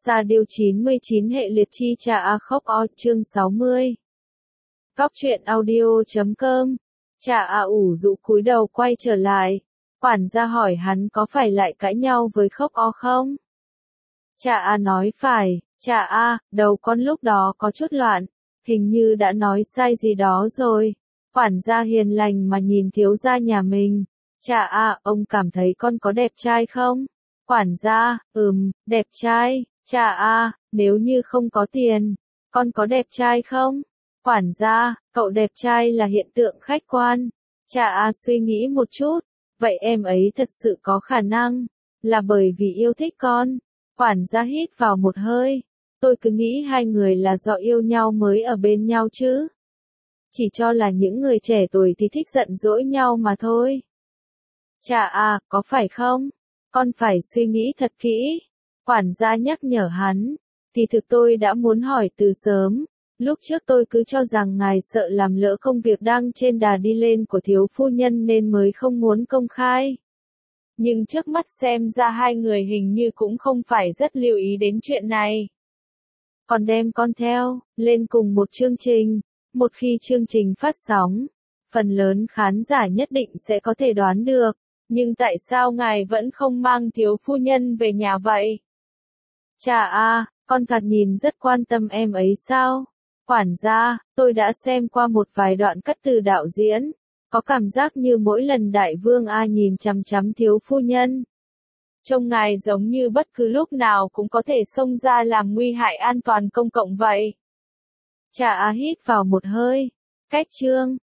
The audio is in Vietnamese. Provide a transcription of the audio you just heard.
ra điều 99 hệ liệt chi trà a khóc o chương 60. Góc truyện audio.com. Trà a ủ rũ cúi đầu quay trở lại. Quản gia hỏi hắn có phải lại cãi nhau với khóc o không? Trà a nói phải. Trà a, đầu con lúc đó có chút loạn, hình như đã nói sai gì đó rồi. Quản gia hiền lành mà nhìn thiếu gia nhà mình. Trà a, ông cảm thấy con có đẹp trai không? Quản gia, đẹp trai. Trà a, nếu như không có tiền, con có đẹp trai không? Quản gia, cậu đẹp trai là hiện tượng khách quan. Trà a suy nghĩ một chút, vậy em ấy thật sự có khả năng là bởi vì yêu thích con. Quản gia hít vào một hơi, tôi cứ nghĩ hai người là do yêu nhau mới ở bên nhau chứ. Chỉ cho là những người trẻ tuổi thì thích giận dỗi nhau mà thôi. Trà a, có phải không? Con phải suy nghĩ thật kỹ. Quản gia nhắc nhở hắn, thì thực tôi đã muốn hỏi từ sớm. Lúc trước tôi cứ cho rằng ngài sợ làm lỡ công việc đang trên đà đi lên của thiếu phu nhân nên mới không muốn công khai. Nhưng trước mắt xem ra hai người hình như cũng không phải rất lưu ý đến chuyện này. Còn đem con theo, lên cùng một chương trình. Một khi chương trình phát sóng, phần lớn khán giả nhất định sẽ có thể đoán được. Nhưng tại sao ngài vẫn không mang thiếu phu nhân về nhà vậy? Trà a, con thật nhìn rất quan tâm em ấy sao? Quản gia, tôi đã xem qua một vài đoạn cắt từ đạo diễn. Có cảm giác như mỗi lần đại vương A nhìn chằm chằm thiếu phu nhân, trông ngài giống như bất cứ lúc nào cũng có thể xông ra làm nguy hại an toàn công cộng vậy. Trà a hít vào một hơi. Cách chương.